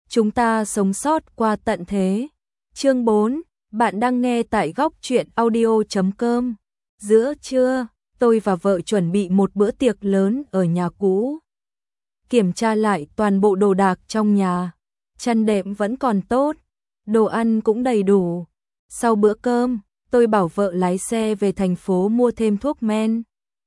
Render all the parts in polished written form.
chúng ta sống sót qua tận thế. Chương 4, bạn đang nghe tại góc truyện audio.com. Giữa trưa, tôi và vợ chuẩn bị một bữa tiệc lớn ở nhà cũ. Kiểm tra lại toàn bộ đồ đạc trong nhà, chăn đệm vẫn còn tốt, đồ ăn cũng đầy đủ. Sau bữa cơm, tôi bảo vợ lái xe về thành phố mua thêm thuốc men.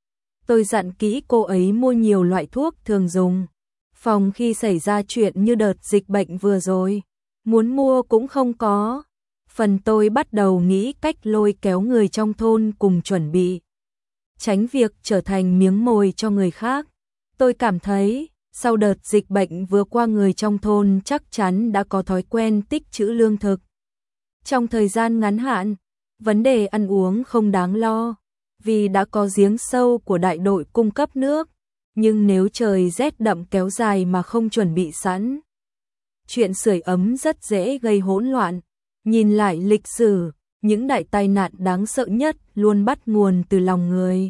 Tôi dặn kỹ cô ấy mua nhiều loại thuốc thường dùng, phòng khi xảy ra chuyện như đợt dịch bệnh vừa rồi, muốn mua cũng không có. Phần tôi bắt đầu nghĩ cách lôi kéo người trong thôn cùng chuẩn bị, tránh việc trở thành miếng mồi cho người khác. Tôi cảm thấy, sau đợt dịch bệnh vừa qua người trong thôn chắc chắn đã có thói quen tích trữ lương thực. Trong thời gian ngắn hạn, vấn đề ăn uống không đáng lo, vì đã có giếng sâu của đại đội cung cấp nước. Nhưng nếu trời rét đậm kéo dài mà không chuẩn bị sẵn, chuyện sưởi ấm rất dễ gây hỗn loạn. Nhìn lại lịch sử, những đại tai nạn đáng sợ nhất luôn bắt nguồn từ lòng người.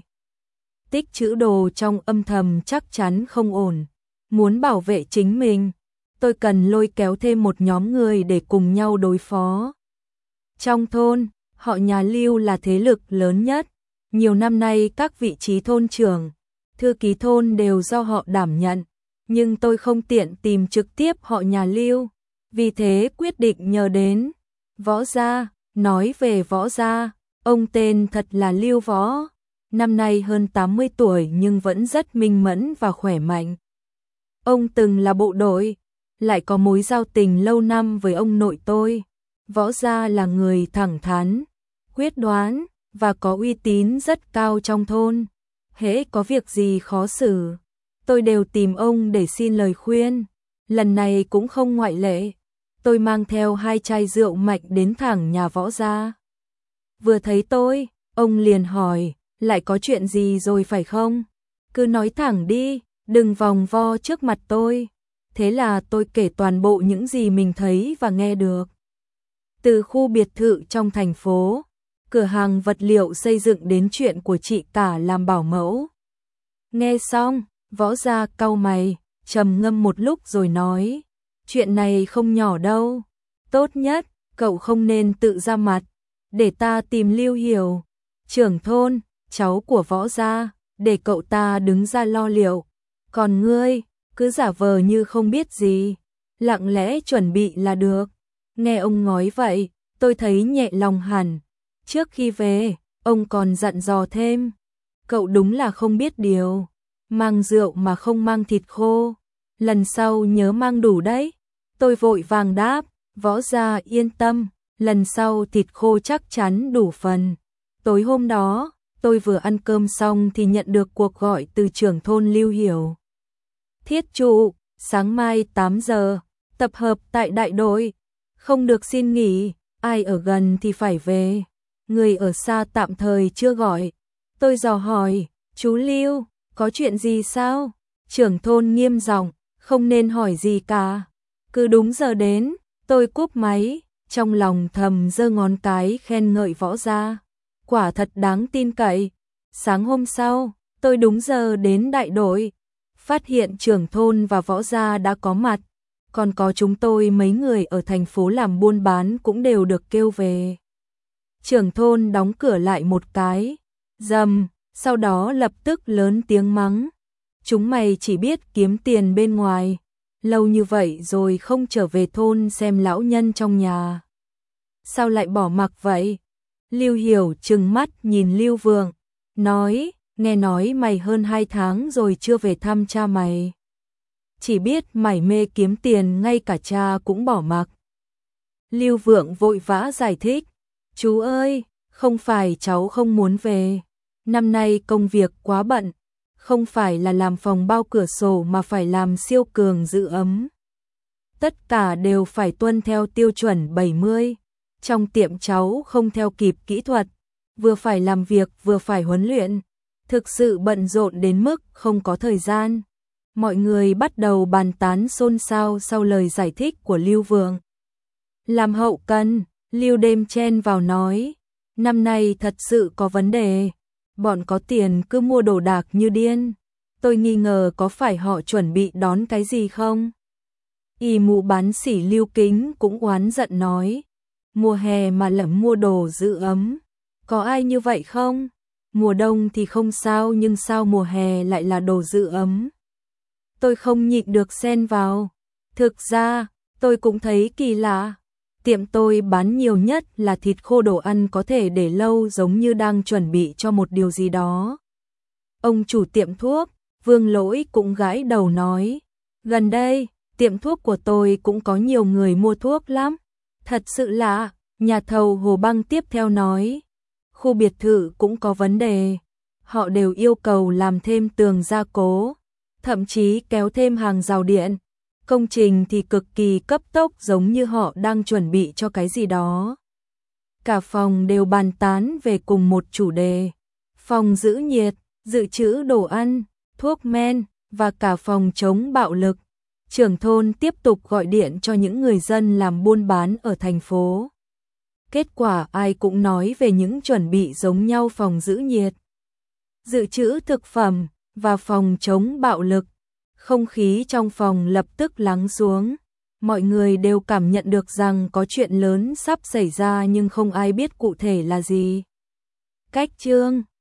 Tích trữ đồ trong âm thầm chắc chắn không ổn. Muốn bảo vệ chính mình, tôi cần lôi kéo thêm một nhóm người để cùng nhau đối phó. Trong thôn, họ nhà Lưu là thế lực lớn nhất. Nhiều năm nay các vị trí thôn trưởng, thư ký thôn đều do họ đảm nhận. Nhưng tôi không tiện tìm trực tiếp họ nhà Lưu, vì thế quyết định nhờ đến Võ Gia. Nói về Võ Gia, ông tên thật là Lưu Võ, năm nay hơn 80 tuổi nhưng vẫn rất minh mẫn và khỏe mạnh. Ông từng là bộ đội, lại có mối giao tình lâu năm với ông nội tôi. Võ Gia là người thẳng thắn, quyết đoán và có uy tín rất cao trong thôn. Hễ có việc gì khó xử, tôi đều tìm ông để xin lời khuyên. Lần này cũng không ngoại lệ. Tôi mang theo 2 chai rượu mạnh đến thẳng nhà Võ Gia. Vừa thấy tôi, ông liền hỏi, lại có chuyện gì rồi phải không? Cứ nói thẳng đi, đừng vòng vo trước mặt tôi. Thế là tôi kể toàn bộ những gì mình thấy và nghe được. Từ khu biệt thự trong thành phố, cửa hàng vật liệu xây dựng đến chuyện của chị cả làm bảo mẫu. Nghe xong, Võ Gia cau mày, trầm ngâm một lúc rồi nói, chuyện này không nhỏ đâu. Tốt nhất, cậu không nên tự ra mặt, để ta tìm Lưu Hiểu, trưởng thôn, cháu của Võ Gia, để cậu ta đứng ra lo liệu. Còn ngươi, cứ giả vờ như không biết gì, lặng lẽ chuẩn bị là được. Nghe ông nói vậy, tôi thấy nhẹ lòng hẳn. Trước khi về, ông còn dặn dò thêm, cậu đúng là không biết điều, mang rượu mà không mang thịt khô, lần sau nhớ mang đủ đấy. Tôi vội vàng đáp, Võ Gia yên tâm, lần sau thịt khô chắc chắn đủ phần. Tối hôm đó, tôi vừa ăn cơm xong thì nhận được cuộc gọi từ trưởng thôn Lưu Hiểu. Thiết trụ, sáng mai 8 giờ, tập hợp tại đại đội, không được xin nghỉ, ai ở gần thì phải về. Người ở xa tạm thời chưa gọi. Tôi dò hỏi, chú Lưu, có chuyện gì sao? Trưởng thôn nghiêm giọng, không nên hỏi gì cả. Cứ đúng giờ đến. Tôi cúp máy, trong lòng thầm giơ ngón cái khen ngợi Võ Gia. Quả thật đáng tin cậy. Sáng hôm sau, tôi đúng giờ đến đại đội, phát hiện trưởng thôn và Võ Gia đã có mặt. Còn có chúng tôi mấy người ở thành phố làm buôn bán cũng đều được kêu về. Trưởng thôn đóng cửa lại một cái, rầm, sau đó lập tức lớn tiếng mắng. Chúng mày chỉ biết kiếm tiền bên ngoài, lâu như vậy rồi không trở về thôn xem lão nhân trong nhà. Sao lại bỏ mặc vậy? Lưu Hiểu trừng mắt nhìn Lưu Vượng, nói, nghe nói mày hơn 2 tháng rồi chưa về thăm cha mày. Chỉ biết mải mê kiếm tiền ngay cả cha cũng bỏ mặc. Lưu Vượng vội vã giải thích, chú ơi, không phải cháu không muốn về. Năm nay công việc quá bận, không phải là làm phòng bao cửa sổ mà phải làm siêu cường giữ ấm. Tất cả đều phải tuân theo tiêu chuẩn 70. Trong tiệm cháu không theo kịp kỹ thuật, vừa phải làm việc vừa phải huấn luyện. Thực sự bận rộn đến mức không có thời gian. Mọi người bắt đầu bàn tán xôn xao sau lời giải thích của Lưu Vượng. Làm hậu cần, Lưu đêm chen vào nói, năm nay thật sự có vấn đề. Bọn có tiền cứ mua đồ đạc như điên. Tôi nghi ngờ có phải họ chuẩn bị đón cái gì không? Y mụ bán sỉ Lưu Kính cũng oán giận nói, mùa hè mà lẩm mua đồ giữ ấm, có ai như vậy không? Mùa đông thì không sao nhưng sao mùa hè lại là đồ giữ ấm? Tôi không nhịn được xen vào. Thực ra, tôi cũng thấy kỳ lạ. Tiệm tôi bán nhiều nhất là thịt khô, đồ ăn có thể để lâu giống như đang chuẩn bị cho một điều gì đó. Ông chủ tiệm thuốc, Vương Lỗi cũng gãi đầu nói, gần đây, tiệm thuốc của tôi cũng có nhiều người mua thuốc lắm. Thật sự lạ, nhà thầu Hồ Băng tiếp theo nói, khu biệt thự cũng có vấn đề. Họ đều yêu cầu làm thêm tường gia cố, thậm chí kéo thêm hàng rào điện. Công trình thì cực kỳ cấp tốc giống như họ đang chuẩn bị cho cái gì đó. Cả phòng đều bàn tán về cùng một chủ đề. Phòng giữ nhiệt, dự trữ đồ ăn, thuốc men và cả phòng chống bạo lực. Trưởng thôn tiếp tục gọi điện cho những người dân làm buôn bán ở thành phố. Kết quả ai cũng nói về những chuẩn bị giống nhau, phòng giữ nhiệt, dự trữ thực phẩm và phòng chống bạo lực. Không khí trong phòng lập tức lắng xuống. Mọi người đều cảm nhận được rằng có chuyện lớn sắp xảy ra nhưng không ai biết cụ thể là gì. Cách chương